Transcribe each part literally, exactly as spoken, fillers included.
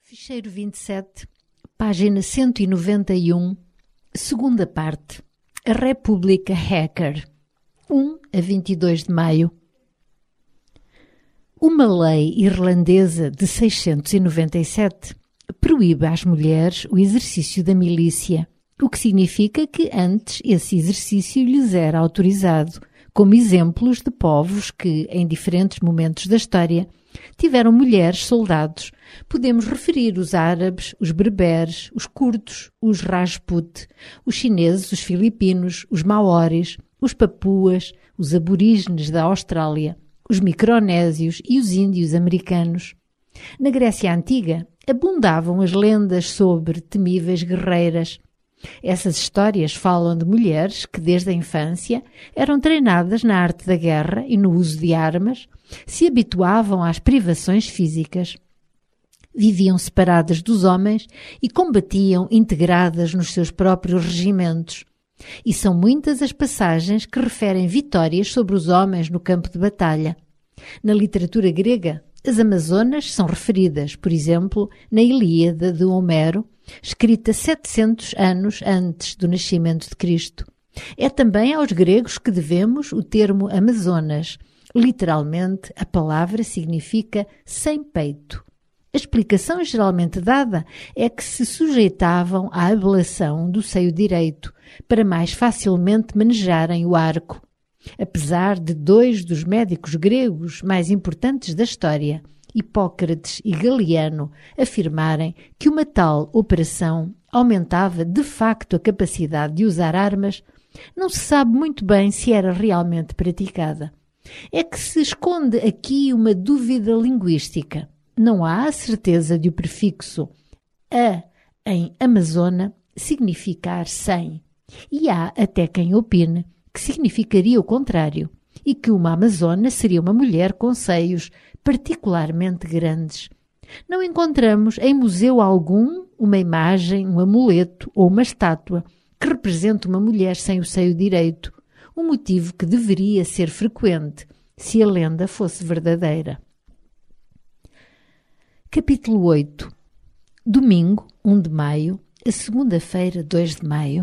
Ficheiro vinte e sete, página cento e noventa e um, segunda parte. A República Hacker, um a vinte e dois de maio. Uma lei irlandesa de seiscentos e noventa e sete proíbe às mulheres o exercício da milícia, o que significa que antes esse exercício lhes era autorizado, como exemplos de povos que, em diferentes momentos da história, tiveram mulheres soldados. Podemos referir os árabes, os berberes, os curdos, os rajput, os chineses, os filipinos, os maoris, os papuas, os aborígenes da Austrália, os micronésios e os índios americanos. Na Grécia Antiga, abundavam as lendas sobre temíveis guerreiras. Essas histórias falam de mulheres que, desde a infância, eram treinadas na arte da guerra e no uso de armas, se habituavam às privações físicas. Viviam separadas dos homens e combatiam integradas nos seus próprios regimentos. E são muitas as passagens que referem vitórias sobre os homens no campo de batalha. Na literatura grega, as Amazonas são referidas, por exemplo, na Ilíada de Homero, escrita setecentos anos antes do nascimento de Cristo. É também aos gregos que devemos o termo Amazonas. Literalmente, a palavra significa sem peito. A explicação geralmente dada é que se sujeitavam à ablação do seio direito para mais facilmente manejarem o arco. Apesar de dois dos médicos gregos mais importantes da história, Hipócrates e Galiano, afirmarem que uma tal operação aumentava de facto a capacidade de usar armas, não se sabe muito bem se era realmente praticada. É que se esconde aqui uma dúvida linguística. Não há a certeza de o prefixo a em Amazona significar sem, e há até quem opine que significaria o contrário, e que uma amazona seria uma mulher com seios particularmente grandes. Não encontramos em museu algum uma imagem, um amuleto ou uma estátua que represente uma mulher sem o seio direito, um motivo que deveria ser frequente se a lenda fosse verdadeira. Capítulo oito. Domingo, um de maio, a segunda-feira, dois de maio.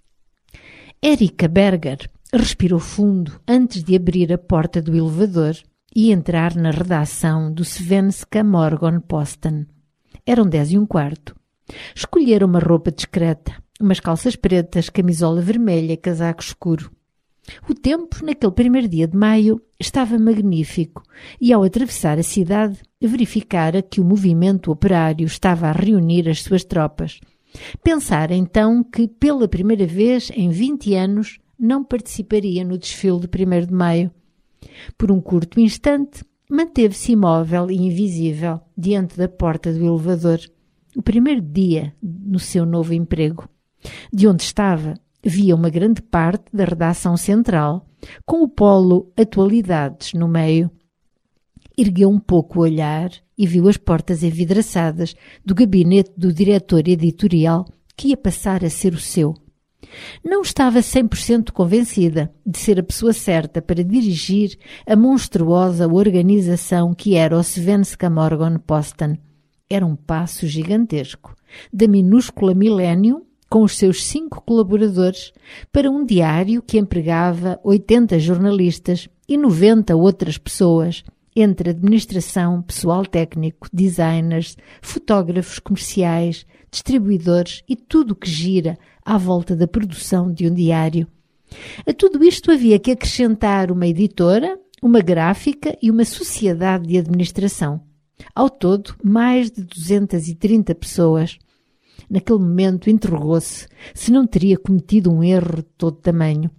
Erika Berger respirou fundo antes de abrir a porta do elevador e entrar na redação do Svenska Morgonposten. Eram dez e um quarto. Escolhera uma roupa discreta, umas calças pretas, camisola vermelha e casaco escuro. O tempo, naquele primeiro dia de maio, estava magnífico e, ao atravessar a cidade, verificara que o movimento operário estava a reunir as suas tropas. Pensara então que, pela primeira vez em vinte anos, não participaria no desfile de primeiro de maio. Por um curto instante, manteve-se imóvel e invisível diante da porta do elevador. O primeiro dia no seu novo emprego. De onde estava, via uma grande parte da redação central, com o polo Atualidades no meio. Ergueu um pouco o olhar e viu as portas envidraçadas do gabinete do diretor editorial que ia passar a ser o seu. Não estava cem por cento convencida de ser a pessoa certa para dirigir a monstruosa organização que era o Svenska Morgonposten. Era um passo gigantesco, da minúscula Millennium, com os seus cinco colaboradores, para um diário que empregava oitenta jornalistas e noventa outras pessoas, entre administração, pessoal técnico, designers, fotógrafos comerciais, distribuidores e tudo o que gira à volta da produção de um diário. A tudo isto havia que acrescentar uma editora, uma gráfica e uma sociedade de administração. Ao todo, mais de duzentas e trinta pessoas. Naquele momento interrogou-se se não teria cometido um erro de todo tamanho.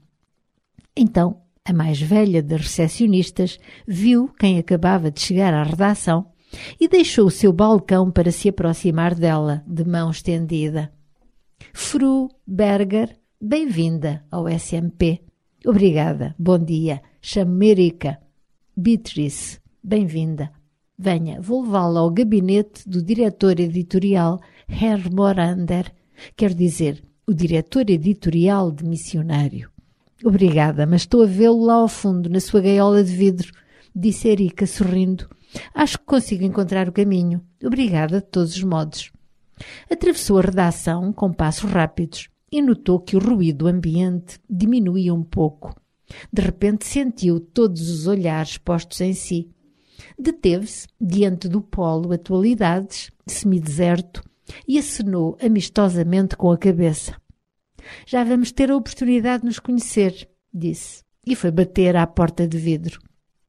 Então, a mais velha das recepcionistas viu quem acabava de chegar à redação e deixou o seu balcão para se aproximar dela, de mão estendida. Fru Berger, bem-vinda ao S M P. Obrigada, bom dia. Chamo-me Erika. Beatrice, bem-vinda. Venha, vou levá-la ao gabinete do diretor editorial Herr Morander, quero dizer, o diretor editorial de Missionário. Obrigada, mas estou a vê-lo lá ao fundo, na sua gaiola de vidro. disse Erika sorrindo. Acho que consigo encontrar o caminho. Obrigada de todos os modos. Atravessou a redação com passos rápidos e notou que o ruído do ambiente diminuía um pouco. De repente sentiu todos os olhares postos em si. Deteve-se diante do polo Atualidades, semideserto, e acenou amistosamente com a cabeça. Já vamos ter a oportunidade de nos conhecer, disse, e foi bater à porta de vidro.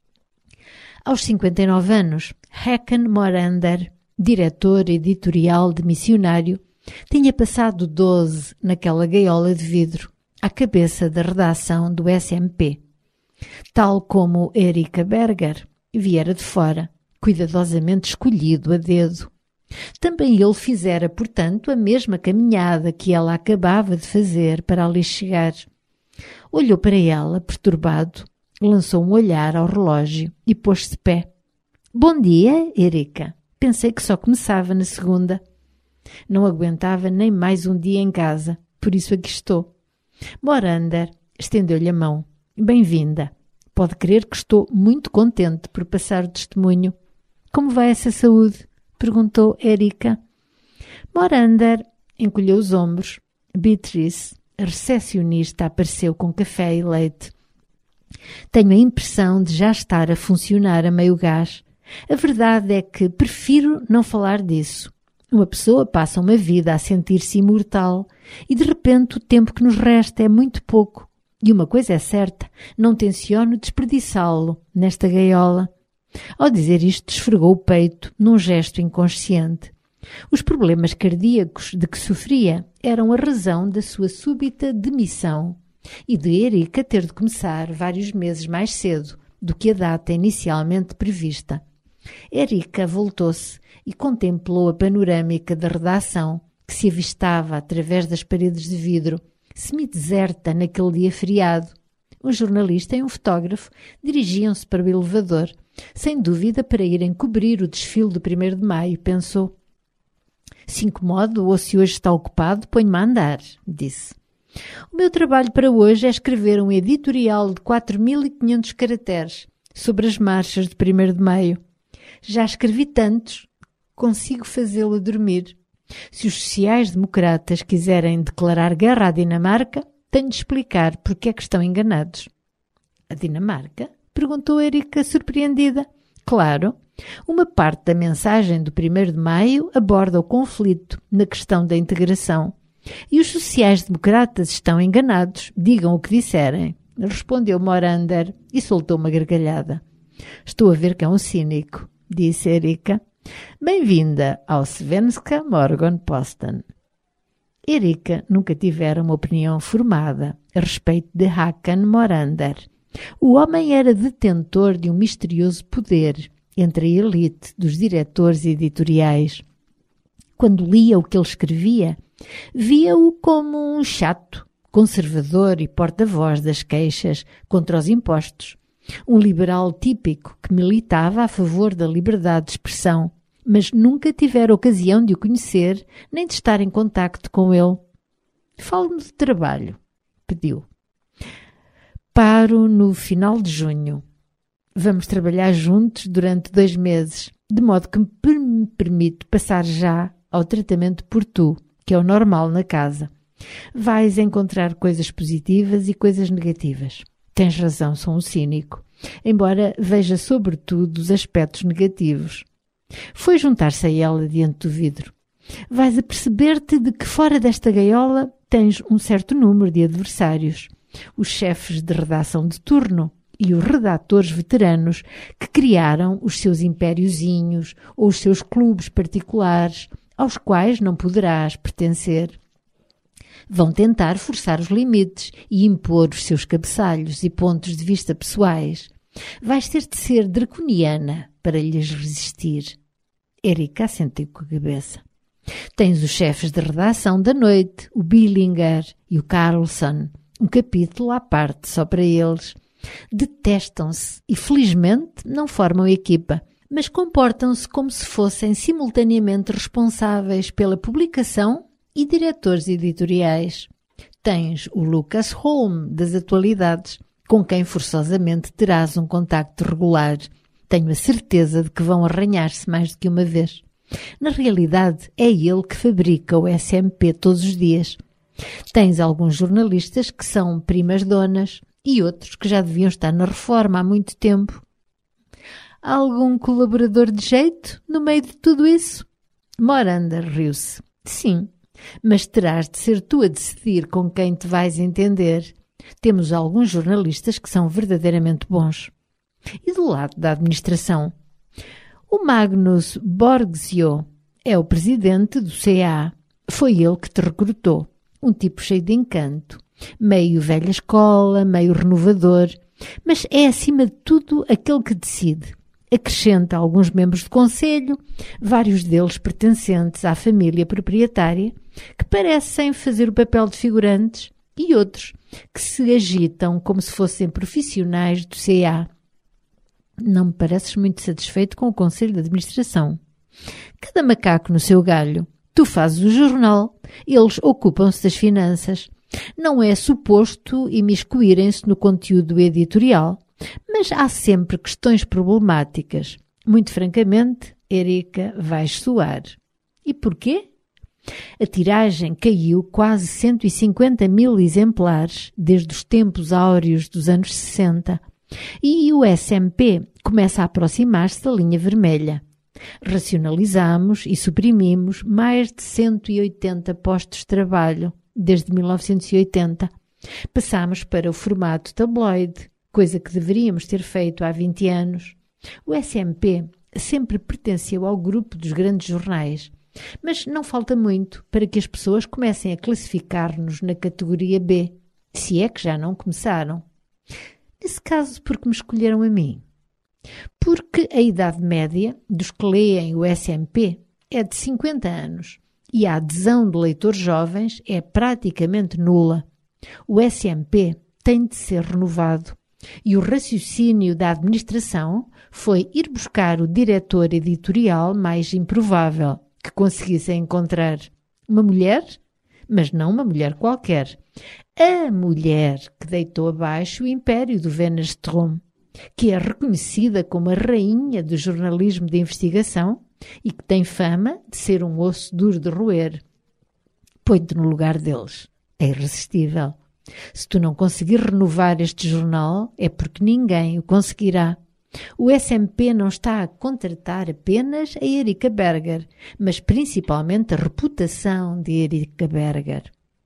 Aos cinquenta e nove anos, Hakan Morander, diretor editorial de Missionário, tinha passado doze naquela gaiola de vidro, à cabeça da redação do S M P. Tal como Erika Berger, viera de fora, cuidadosamente escolhido a dedo. Também ele fizera, portanto, a mesma caminhada que ela acabava de fazer para ali chegar. Olhou para ela, perturbado, lançou um olhar ao relógio e pôs-se de pé. — Bom dia, Erika. Pensei que só começava na segunda. Não aguentava nem mais um dia em casa, por isso aqui estou. Morander estendeu-lhe a mão. — Bem-vinda. Pode crer que estou muito contente por passar o testemunho. — Como vai essa saúde? Perguntou Erika. Morander encolheu os ombros. Beatrice, a recepcionista, apareceu com café e leite. Tenho a impressão de já estar a funcionar a meio gás. A verdade é que prefiro não falar disso. Uma pessoa passa uma vida a sentir-se imortal e de repente o tempo que nos resta é muito pouco. E uma coisa é certa, não tenciono desperdiçá-lo nesta gaiola. Ao dizer isto, esfregou o peito num gesto inconsciente. Os problemas cardíacos de que sofria eram a razão da sua súbita demissão e de Erika ter de começar vários meses mais cedo do que a data inicialmente prevista. Erika voltou-se e contemplou a panorâmica da redação que se avistava através das paredes de vidro, semideserta naquele dia feriado. Um jornalista e um fotógrafo dirigiam-se para o elevador, sem dúvida para irem cobrir o desfile do primeiro de maio, pensou. Se incomodo ou se hoje está ocupado, ponho-me a andar, disse. O meu trabalho para hoje é escrever um editorial de quatro mil e quinhentos caracteres sobre as marchas de primeiro de maio. Já escrevi tantos, consigo fazê-lo a dormir. Se os sociais-democratas quiserem declarar guerra à Dinamarca, tenho de explicar porque é que estão enganados. A Dinamarca? Perguntou Erika, surpreendida. Claro, uma parte da mensagem do primeiro de maio aborda o conflito na questão da integração. E os sociais-democratas estão enganados, digam o que disserem, respondeu Morander e soltou uma gargalhada. Estou a ver que é um cínico, disse Erika. Bem-vinda ao Svenska Morgonposten. Erika nunca tivera uma opinião formada a respeito de Hakan Morander. O homem era detentor de um misterioso poder entre a elite dos diretores editoriais. Quando lia o que ele escrevia, via-o como um chato, conservador e porta-voz das queixas contra os impostos. Um liberal típico que militava a favor da liberdade de expressão, mas nunca tivera ocasião de o conhecer nem de estar em contacto com ele. Fale-me de trabalho, pediu. Paro no final de junho. Vamos trabalhar juntos durante dois meses, de modo que me permito passar já ao tratamento por tu, que é o normal na casa. Vais encontrar coisas positivas e coisas negativas. Tens razão, sou um cínico, embora veja sobretudo os aspectos negativos. Foi juntar-se a ela diante do vidro. Vais a perceber-te de que fora desta gaiola tens um certo número de adversários. Os chefes de redação de turno e os redatores veteranos que criaram os seus impériozinhos ou os seus clubes particulares, aos quais não poderás pertencer. Vão tentar forçar os limites e impor os seus cabeçalhos e pontos de vista pessoais. Vais ter de ser draconiana para lhes resistir. Erika assentiu com a cabeça. Tens os chefes de redação da noite, o Billinger e o Carlson, um capítulo à parte só para eles. Detestam-se e, felizmente, não formam equipa, mas comportam-se como se fossem simultaneamente responsáveis pela publicação e diretores editoriais. Tens o Lucas Holm, das Atualidades, com quem forçosamente terás um contacto regular Tenho a certeza de que vão arranhar-se mais do que uma vez. Na realidade, é ele que fabrica o S M P todos os dias. Tens alguns jornalistas que são primas-donas e outros que já deviam estar na reforma há muito tempo. Há algum colaborador de jeito no meio de tudo isso? Moranda riu-se. Sim, mas terás de ser tu a decidir com quem te vais entender. Temos alguns jornalistas que são verdadeiramente bons. E do lado da administração? O Magnus Borgsio é o presidente do C A. Foi ele que te recrutou. Um tipo cheio de encanto. Meio velha escola, meio renovador. Mas é, acima de tudo, aquele que decide. Acrescenta alguns membros do conselho, vários deles pertencentes à família proprietária, que parecem fazer o papel de figurantes, e outros que se agitam como se fossem profissionais do C A. Não me pareces muito satisfeito com o conselho de administração. Cada macaco no seu galho. Tu fazes o jornal, eles ocupam-se das finanças. Não é suposto imiscuírem-se no conteúdo editorial, mas há sempre questões problemáticas. Muito francamente, Erika, vais suar. E porquê? A tiragem caiu quase cento e cinquenta mil exemplares desde os tempos áureos dos anos sessenta. E o S M P começa a aproximar-se da linha vermelha. Racionalizamos e suprimimos mais de cento e oitenta postos de trabalho desde mil novecentos e oitenta. Passamos para o formato tabloide, coisa que deveríamos ter feito há vinte anos. O S M P sempre pertenceu ao grupo dos grandes jornais, mas não falta muito para que as pessoas comecem a classificar-nos na categoria B, se é que já não começaram. Nesse caso, por que me escolheram a mim? Porque a idade média dos que leem o S M P é de cinquenta anos e a adesão de leitores jovens é praticamente nula. O S M P tem de ser renovado e o raciocínio da administração foi ir buscar o diretor editorial mais improvável que conseguisse encontrar. Uma mulher, mas não uma mulher qualquer. A mulher que deitou abaixo o império do Wennerstrom, que é reconhecida como a rainha do jornalismo de investigação e que tem fama de ser um osso duro de roer. Põe-te no lugar deles. É irresistível. Se tu não conseguir renovar este jornal, é porque ninguém o conseguirá. O S M P não está a contratar apenas a Erika Berger, mas principalmente a reputação de Erika Berger.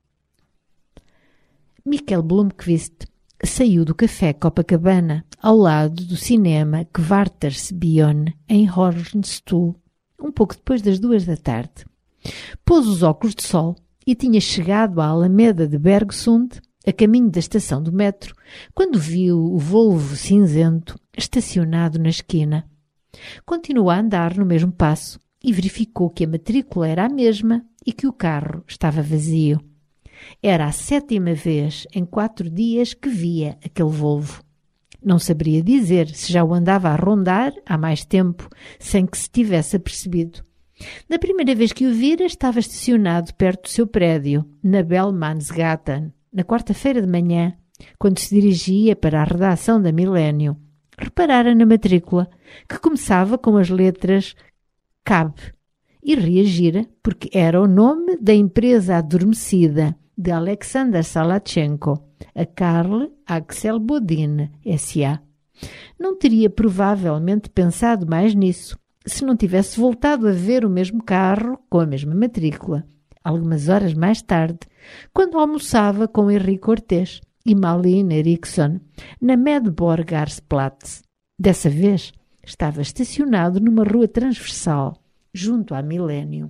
Michael Blomqvist saiu do café Copacabana ao lado do cinema Kvartersbion em Hornstuhl, um pouco depois das duas da tarde. Pôs os óculos de sol e tinha chegado à Alameda de Bergsund, a caminho da estação do metro, quando viu o Volvo cinzento estacionado na esquina. Continuou a andar no mesmo passo e verificou que a matrícula era a mesma e que o carro estava vazio. Era a sétima vez em quatro dias que via aquele Volvo. Não saberia dizer se já o andava a rondar há mais tempo, sem que se tivesse apercebido. Na primeira vez que o vira, estava estacionado perto do seu prédio, na Bellmansgatan, na quarta-feira de manhã, quando se dirigia para a redação da Milênio. Reparara na matrícula, que começava com as letras C A B, e reagira porque era o nome da empresa adormecida de Alexander Salachenko, a Karl Axel Bodin S A Não teria provavelmente pensado mais nisso, se não tivesse voltado a ver o mesmo carro com a mesma matrícula, algumas horas mais tarde, quando almoçava com Henrique Cortés e Malin Eriksson na Medborgarsplatz. Dessa vez, estava estacionado numa rua transversal, junto à Milênio.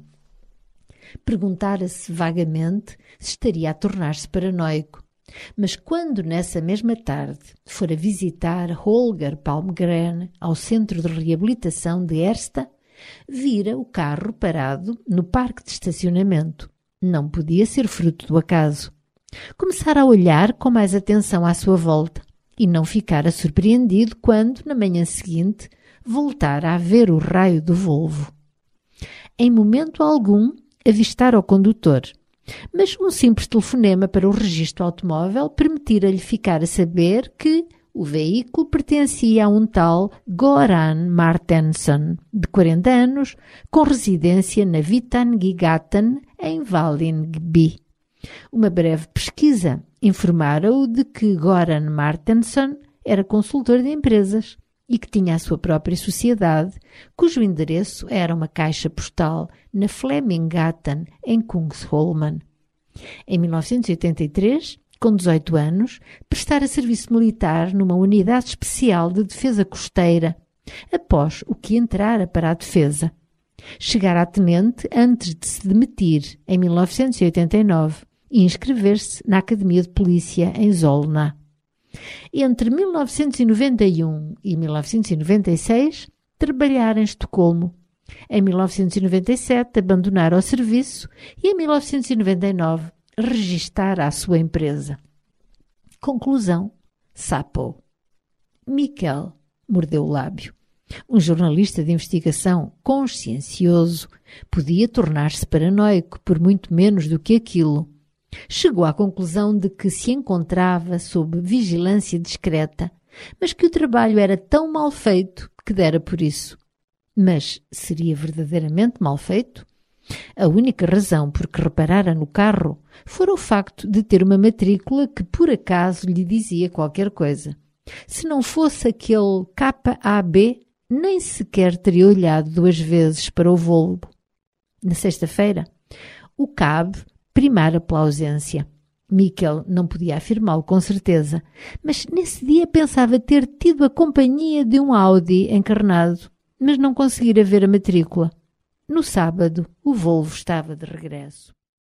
Perguntara-se vagamente se estaria a tornar-se paranoico, mas quando nessa mesma tarde fora visitar Holger Palmgren ao centro de reabilitação de Ersta, vira o carro parado no parque de estacionamento. Não podia ser fruto do acaso. Começara a olhar com mais atenção à sua volta e não ficara surpreendido quando, na manhã seguinte, voltara a ver o raio do Volvo. Em momento algum, avistara o condutor, mas um simples telefonema para o registro automóvel permitira-lhe ficar a saber que O veículo pertencia a um tal Goran Martensson, de quarenta anos, com residência na Vittangigaten, em Vällingby. Uma breve pesquisa informara-o de que Goran Martensson era consultor de empresas e que tinha a sua própria sociedade, cujo endereço era uma caixa postal na Fleminggaten, em Kungsholmen. Em mil novecentos e oitenta e três, com dezoito anos, prestara serviço militar numa unidade especial de defesa costeira, após o que entrara para a defesa. Chegara a tenente antes de se demitir, em mil novecentos e oitenta e nove, e inscrever-se na Academia de Polícia em Solna. Entre mil novecentos e noventa e um e mil novecentos e noventa e seis, trabalhara em Estocolmo. Em mil novecentos e noventa e sete, abandonara o serviço e em mil novecentos e noventa e nove, registara a sua empresa. Conclusão: sapou. Mikkel mordeu o lábio. Um jornalista de investigação consciencioso podia tornar-se paranoico por muito menos do que aquilo. Chegou à conclusão de que se encontrava sob vigilância discreta, mas que o trabalho era tão mal feito que dera por isso. Mas seria verdadeiramente mal feito? A única razão por que reparara no carro fora o facto de ter uma matrícula que por acaso lhe dizia qualquer coisa. Se não fosse aquele K A B, nem sequer teria olhado duas vezes para o Volvo. Na sexta-feira, o cab primara pela ausência. Mikkel não podia afirmá-lo com certeza, mas nesse dia pensava ter tido a companhia de um Audi encarnado, mas não conseguira ver a matrícula. No sábado, o Volvo estava de regresso.